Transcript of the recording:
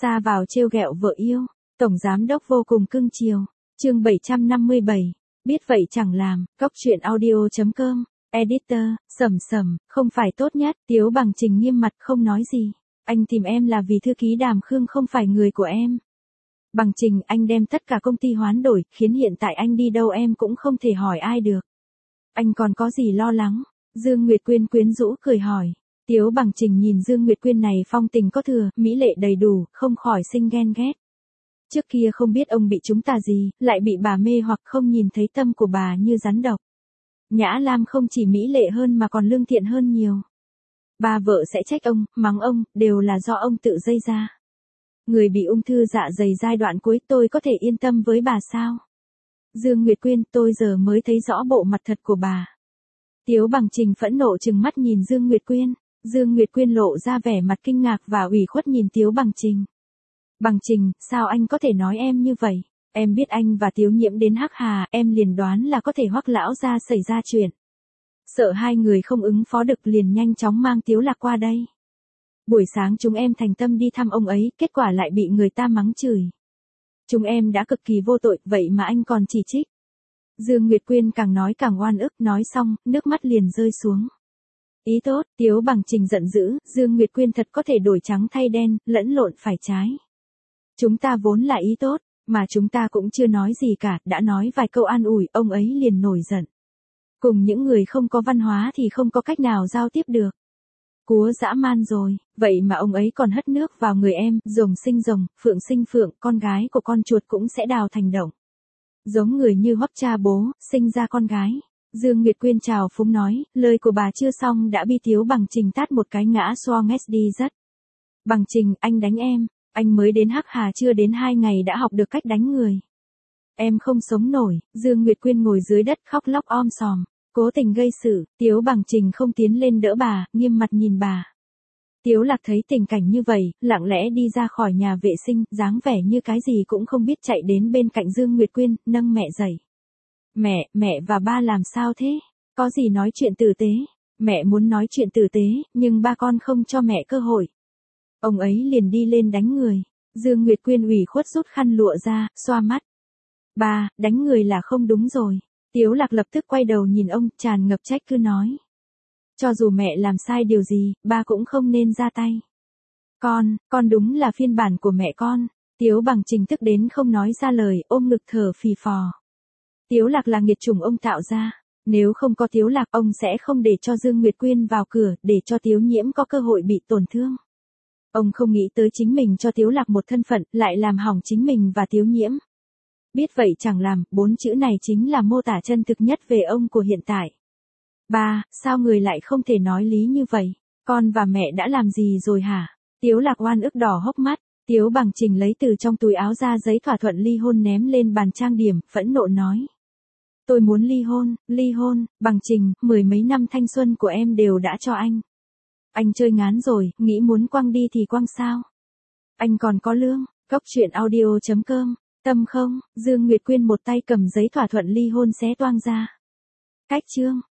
Xa vào trêu ghẹo vợ yêu, tổng giám đốc vô cùng cưng chiều. Chương 757. Biết vậy chẳng làm. Cóc truyện audio.com. Editor, Sầm, không phải tốt nhất. Tiếu Bằng Trình nghiêm mặt không nói gì. Anh tìm em là vì thư ký Đàm Khương không phải người của em. Bằng Trình, anh đem tất cả công ty hoán đổi, khiến hiện tại anh đi đâu em cũng không thể hỏi ai được. Anh còn có gì lo lắng? Dương Nguyệt Quyên quyến rũ cười hỏi. Tiếu Bằng Trình nhìn Dương Nguyệt Quyên này phong tình có thừa, mỹ lệ đầy đủ, không khỏi sinh ghen ghét. Trước kia không biết ông bị chúng ta gì, lại bị bà mê hoặc không nhìn thấy tâm của bà như rắn độc. Nhã Lam không chỉ mỹ lệ hơn mà còn lương thiện hơn nhiều. Bà vợ sẽ trách ông, mắng ông, đều là do ông tự gây ra. Người bị ung thư dạ dày giai đoạn cuối, tôi có thể yên tâm với bà sao? Dương Nguyệt Quyên, tôi giờ mới thấy rõ bộ mặt thật của bà. Tiếu Bằng Trình phẫn nộ trừng mắt nhìn Dương Nguyệt Quyên. Dương Nguyệt Quyên lộ ra vẻ mặt kinh ngạc và ủy khuất nhìn Tiếu Bằng Trình. Bằng Trình, sao anh có thể nói em như vậy? Em biết anh và Tiếu Nhiễm đến Hắc Hà, em liền đoán là có thể Hoắc lão gia xảy ra chuyện. Sợ hai người không ứng phó được liền nhanh chóng mang Tiếu Lạc qua đây. Buổi sáng chúng em thành tâm đi thăm ông ấy, kết quả lại bị người ta mắng chửi. Chúng em đã cực kỳ vô tội, vậy mà anh còn chỉ trích. Dương Nguyệt Quyên càng nói càng oan ức, nói xong, nước mắt liền rơi xuống. Ý tốt, Tiếu Bằng Trình giận dữ, Dương Nguyệt Quyên thật có thể đổi trắng thay đen, lẫn lộn phải trái. Chúng ta vốn là ý tốt, mà chúng ta cũng chưa nói gì cả, đã nói vài câu an ủi, ông ấy liền nổi giận. Cùng những người không có văn hóa thì không có cách nào giao tiếp được. Cúa dã man rồi, vậy mà ông ấy còn hất nước vào người em, rồng sinh rồng, phượng sinh phượng, con gái của con chuột cũng sẽ đào thành động. Giống người như Hoắc cha bố, sinh ra con gái. Dương Nguyệt Quyên chào phúng nói, lời của bà chưa xong đã bị Tiếu Bằng Trình tát một cái ngã xoang đi rất. Bằng Trình, anh đánh em, anh mới đến Hắc Hà chưa đến 2 ngày đã học được cách đánh người. Em không sống nổi, Dương Nguyệt Quyên ngồi dưới đất khóc lóc om sòm, cố tình gây sự, Tiếu Bằng Trình không tiến lên đỡ bà, nghiêm mặt nhìn bà. Tiếu Lạc thấy tình cảnh như vậy, lặng lẽ đi ra khỏi nhà vệ sinh, dáng vẻ như cái gì cũng không biết chạy đến bên cạnh Dương Nguyệt Quyên, nâng mẹ dậy. Mẹ và ba làm sao thế? Có gì nói chuyện tử tế? Mẹ muốn nói chuyện tử tế, nhưng ba con không cho mẹ cơ hội. Ông ấy liền đi lên đánh người. Dương Nguyệt Quyên ủy khuất rút khăn lụa ra, xoa mắt. Ba, đánh người là không đúng rồi. Tiếu Lạc lập tức quay đầu nhìn ông, tràn ngập trách cứ nói. Cho dù mẹ làm sai điều gì, ba cũng không nên ra tay. Con đúng là phiên bản của mẹ con. Tiếu Bằng Trình tức đến không nói ra lời, ôm ngực thở phì phò. Tiếu Lạc là nghiệt chủng ông tạo ra. Nếu không có Tiếu Lạc, ông sẽ không để cho Dương Nguyệt Quyên vào cửa, để cho Tiếu Nhiễm có cơ hội bị tổn thương. Ông không nghĩ tới chính mình cho Tiếu Lạc một thân phận, lại làm hỏng chính mình và Tiếu Nhiễm. Biết vậy chẳng làm, 4 chữ này chính là mô tả chân thực nhất về ông của hiện tại. Ba, sao người lại không thể nói lý như vậy? Con và mẹ đã làm gì rồi hả? Tiếu Lạc oan ức đỏ hốc mắt. Tiếu Bằng Trình lấy từ trong túi áo ra giấy thỏa thuận ly hôn ném lên bàn trang điểm, phẫn nộ nói. Tôi muốn ly hôn, Bằng Trình, 10 mấy năm thanh xuân của em đều đã cho anh. Anh chơi ngán rồi, nghĩ muốn quăng đi thì quăng sao? Anh còn có lương. Cóc truyện audio.com. Tâm không, Dương Nguyệt Quyên một tay cầm giấy thỏa thuận ly hôn xé toang ra. Cách chương.